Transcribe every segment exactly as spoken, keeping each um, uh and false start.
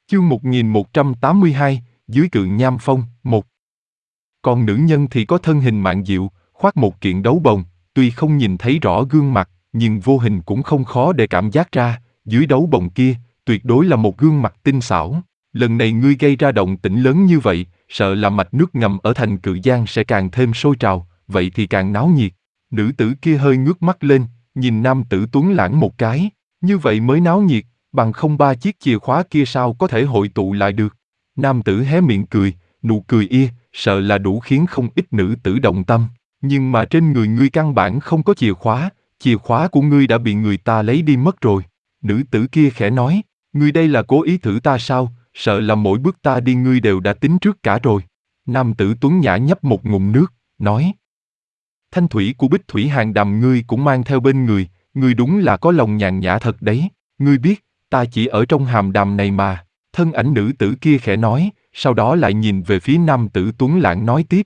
Chương một nghìn một trăm tám mươi hai, dưới cự nham phong, một. Còn nữ nhân thì có thân hình mạn diệu, khoác một kiện đấu bồng, tuy không nhìn thấy rõ gương mặt, nhưng vô hình cũng không khó để cảm giác ra, dưới đấu bồng kia, tuyệt đối là một gương mặt tinh xảo. Lần này ngươi gây ra động tĩnh lớn như vậy, sợ là mạch nước ngầm ở thành Cự Giang sẽ càng thêm sôi trào, vậy thì càng náo nhiệt. Nữ tử kia hơi ngước mắt lên, nhìn nam tử tuấn lãng một cái, như vậy mới náo nhiệt, bằng không ba chiếc chìa khóa kia sao có thể hội tụ lại được. Nam tử hé miệng cười, nụ cười ia, sợ là đủ khiến không ít nữ tử động tâm. Nhưng mà trên người ngươi căn bản không có chìa khóa, chìa khóa của ngươi đã bị người ta lấy đi mất rồi. Nữ tử kia khẽ nói, ngươi đây là cố ý thử ta sao, sợ là mỗi bước ta đi ngươi đều đã tính trước cả rồi. Nam tử tuấn nhã nhấp một ngụm nước, nói, thanh thủy của Bích Thủy Hàn Đàm ngươi cũng mang theo bên người, ngươi đúng là có lòng nhàn nhã thật đấy, ngươi biết, ta chỉ ở trong hàm đàm này mà. Thân ảnh nữ tử kia khẽ nói, sau đó lại nhìn về phía nam tử tuấn lãng nói tiếp.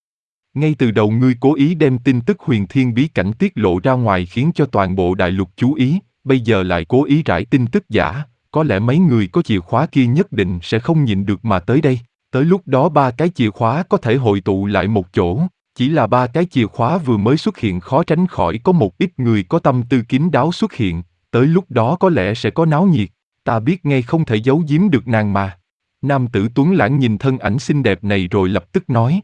Ngay từ đầu ngươi cố ý đem tin tức huyền thiên bí cảnh tiết lộ ra ngoài khiến cho toàn bộ đại lục chú ý, bây giờ lại cố ý rải tin tức giả, có lẽ mấy người có chìa khóa kia nhất định sẽ không nhịn được mà tới đây. Tới lúc đó ba cái chìa khóa có thể hội tụ lại một chỗ, chỉ là ba cái chìa khóa vừa mới xuất hiện khó tránh khỏi có một ít người có tâm tư kín đáo xuất hiện, tới lúc đó có lẽ sẽ có náo nhiệt, ta biết ngay không thể giấu giếm được nàng mà. Nam tử tuấn lãng nhìn thân ảnh xinh đẹp này rồi lập tức nói.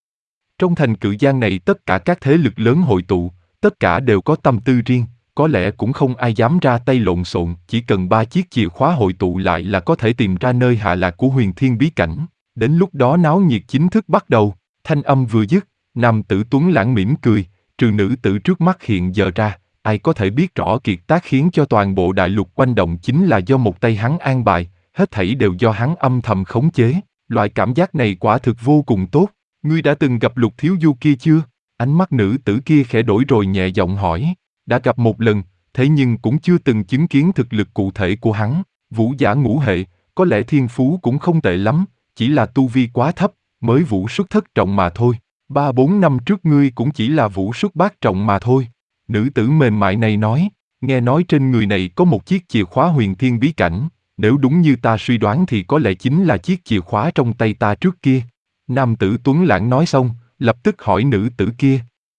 Trong thành Cự Giang này tất cả các thế lực lớn hội tụ, tất cả đều có tâm tư riêng, có lẽ cũng không ai dám ra tay lộn xộn, chỉ cần ba chiếc chìa khóa hội tụ lại là có thể tìm ra nơi hạ lạc của huyền thiên bí cảnh. Đến lúc đó náo nhiệt chính thức bắt đầu. Thanh âm vừa dứt, nam tử tuấn lãng mỉm cười, trừ nữ tử trước mắt hiện giờ ra, ai có thể biết rõ kiệt tác khiến cho toàn bộ đại lục quanh động chính là do một tay hắn an bài, hết thảy đều do hắn âm thầm khống chế. Loại cảm giác này quả thực vô cùng tốt. Ngươi đã từng gặp Lục Thiếu Du kia chưa? Ánh mắt nữ tử kia khẽ đổi rồi nhẹ giọng hỏi. Đã gặp một lần, thế nhưng cũng chưa từng chứng kiến thực lực cụ thể của hắn. Vũ giả ngũ hệ, có lẽ thiên phú cũng không tệ lắm, chỉ là tu vi quá thấp, mới vũ xuất thất trọng mà thôi. Ba bốn năm trước ngươi cũng chỉ là vũ xuất bát trọng mà thôi. Nữ tử mềm mại này nói, nghe nói trên người này có một chiếc chìa khóa huyền thiên bí cảnh, nếu đúng như ta suy đoán thì có lẽ chính là chiếc chìa khóa trong tay ta trước kia. Nam tử tuấn lãng nói xong, lập tức hỏi nữ tử kia.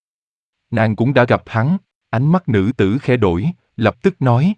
Nàng cũng đã gặp hắn, ánh mắt nữ tử khẽ đổi, lập tức nói.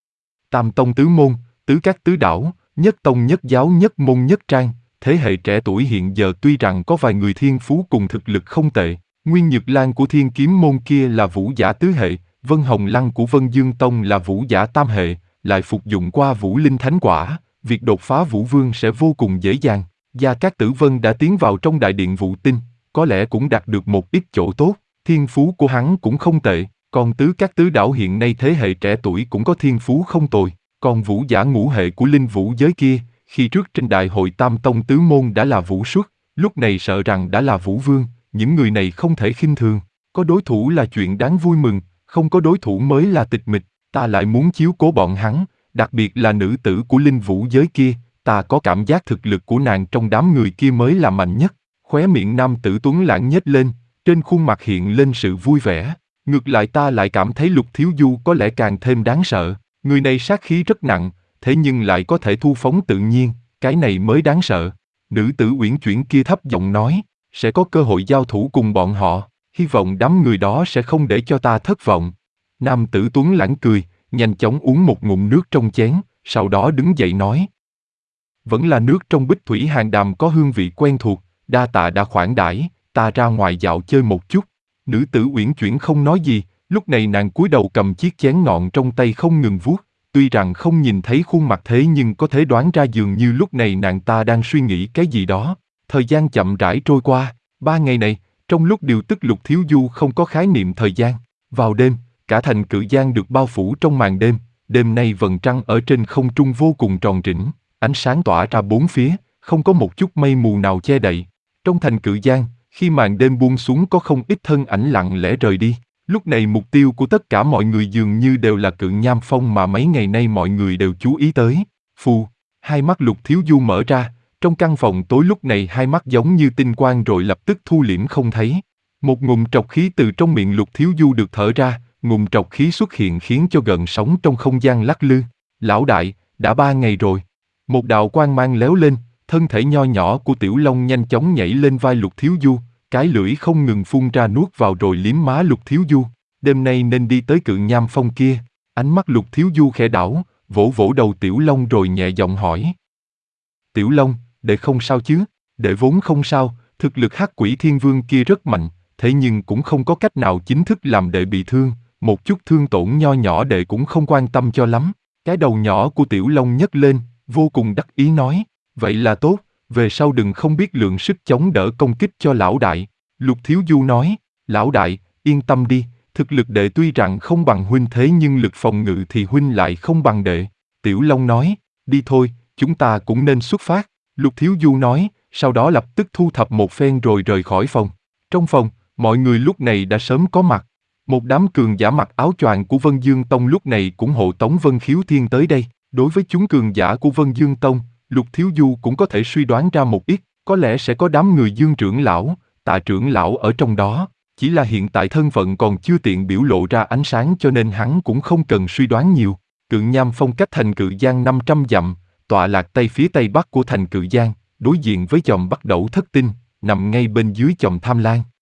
Tam tông tứ môn, tứ các tứ đảo, nhất tông nhất giáo nhất môn nhất trang, thế hệ trẻ tuổi hiện giờ tuy rằng có vài người thiên phú cùng thực lực không tệ, Nguyên Nhược Lan của Thiên Kiếm môn kia là vũ giả tứ hệ, Vân Hồng Lăng của Vân Dương Tông là vũ giả tam hệ, lại phục dụng qua Vũ Linh Thánh Quả, việc đột phá Vũ Vương sẽ vô cùng dễ dàng. Gia Cát Tử Vân đã tiến vào trong đại điện Vũ Tinh, có lẽ cũng đạt được một ít chỗ tốt, thiên phú của hắn cũng không tệ, còn tứ các tứ đảo hiện nay thế hệ trẻ tuổi cũng có thiên phú không tồi, còn vũ giả ngũ hệ của linh vũ giới kia, khi trước trên đại hội tam tông tứ môn đã là vũ xuất, lúc này sợ rằng đã là vũ vương, những người này không thể khinh thường, có đối thủ là chuyện đáng vui mừng, không có đối thủ mới là tịch mịch, ta lại muốn chiếu cố bọn hắn, đặc biệt là nữ tử của linh vũ giới kia. Ta có cảm giác thực lực của nàng trong đám người kia mới là mạnh nhất. Khóe miệng nam tử tuấn lãng nhếch lên, trên khuôn mặt hiện lên sự vui vẻ. Ngược lại ta lại cảm thấy Lục Thiếu Du có lẽ càng thêm đáng sợ. Người này sát khí rất nặng, thế nhưng lại có thể thu phóng tự nhiên, cái này mới đáng sợ. Nữ tử uyển chuyển kia thấp giọng nói, sẽ có cơ hội giao thủ cùng bọn họ, hy vọng đám người đó sẽ không để cho ta thất vọng. Nam tử tuấn lãng cười, nhanh chóng uống một ngụm nước trong chén, sau đó đứng dậy nói. Vẫn là nước trong Bích Thủy Hàn Đàm có hương vị quen thuộc, đa tạ đã khoản đãi, ta ra ngoài dạo chơi một chút. Nữ tử uyển chuyển không nói gì, lúc này nàng cúi đầu cầm chiếc chén ngọn trong tay không ngừng vuốt, tuy rằng không nhìn thấy khuôn mặt thế nhưng có thể đoán ra dường như lúc này nàng ta đang suy nghĩ cái gì đó. Thời gian chậm rãi trôi qua, ba ngày này, trong lúc điều tức Lục Thiếu Du không có khái niệm thời gian. Vào đêm, cả thành Cự Giang được bao phủ trong màn đêm, đêm nay vầng trăng ở trên không trung vô cùng tròn trĩnh. Ánh sáng tỏa ra bốn phía, không có một chút mây mù nào che đậy. Trong thành Cự Giang, khi màn đêm buông xuống có không ít thân ảnh lặng lẽ rời đi. Lúc này mục tiêu của tất cả mọi người dường như đều là Cự Nham Phong mà mấy ngày nay mọi người đều chú ý tới. Phù, hai mắt Lục Thiếu Du mở ra, trong căn phòng tối lúc này hai mắt giống như tinh quang rồi lập tức thu liễm không thấy. Một ngụm trọc khí từ trong miệng Lục Thiếu Du được thở ra, ngụm trọc khí xuất hiện khiến cho gợn sóng trong không gian lắc lư. Lão đại, đã ba ngày rồi. Một đạo quang mang léo lên, thân thể nho nhỏ của Tiểu Long nhanh chóng nhảy lên vai Lục Thiếu Du, cái lưỡi không ngừng phun ra nuốt vào rồi liếm má Lục Thiếu Du. Đêm nay nên đi tới Cự Nham Phong kia. Ánh mắt Lục Thiếu Du khẽ đảo, vỗ vỗ đầu Tiểu Long rồi nhẹ giọng hỏi. Tiểu Long, đệ không sao chứ? Đệ vốn không sao, thực lực Hắc Quỷ Thiên Vương kia rất mạnh, thế nhưng cũng không có cách nào chính thức làm đệ bị thương, một chút thương tổn nho nhỏ đệ cũng không quan tâm cho lắm. Cái đầu nhỏ của Tiểu Long nhấc lên, vô cùng đắc ý nói, vậy là tốt, về sau đừng không biết lượng sức chống đỡ công kích cho lão đại. Lục Thiếu Du nói, lão đại, yên tâm đi, thực lực đệ tuy rằng không bằng huynh thế nhưng lực phòng ngự thì huynh lại không bằng đệ. Tiểu Long nói, đi thôi, chúng ta cũng nên xuất phát. Lục Thiếu Du nói, sau đó lập tức thu thập một phen rồi rời khỏi phòng. Trong phòng, mọi người lúc này đã sớm có mặt. Một đám cường giả mặc áo choàng của Vân Dương Tông lúc này cũng hộ tống Vân Khiếu Thiên tới đây. Đối với chúng cường giả của Vân Dương Tông, Lục Thiếu Du cũng có thể suy đoán ra một ít, có lẽ sẽ có đám người Dương trưởng lão, Tạ trưởng lão ở trong đó. Chỉ là hiện tại thân phận còn chưa tiện biểu lộ ra ánh sáng cho nên hắn cũng không cần suy đoán nhiều. Cự Nham Phong cách thành Cự Giang năm trăm dặm, tọa lạc tây phía tây bắc của thành Cự Giang, đối diện với chòm Bắt Đẩu Thất Tinh, nằm ngay bên dưới chòm Tham Lang.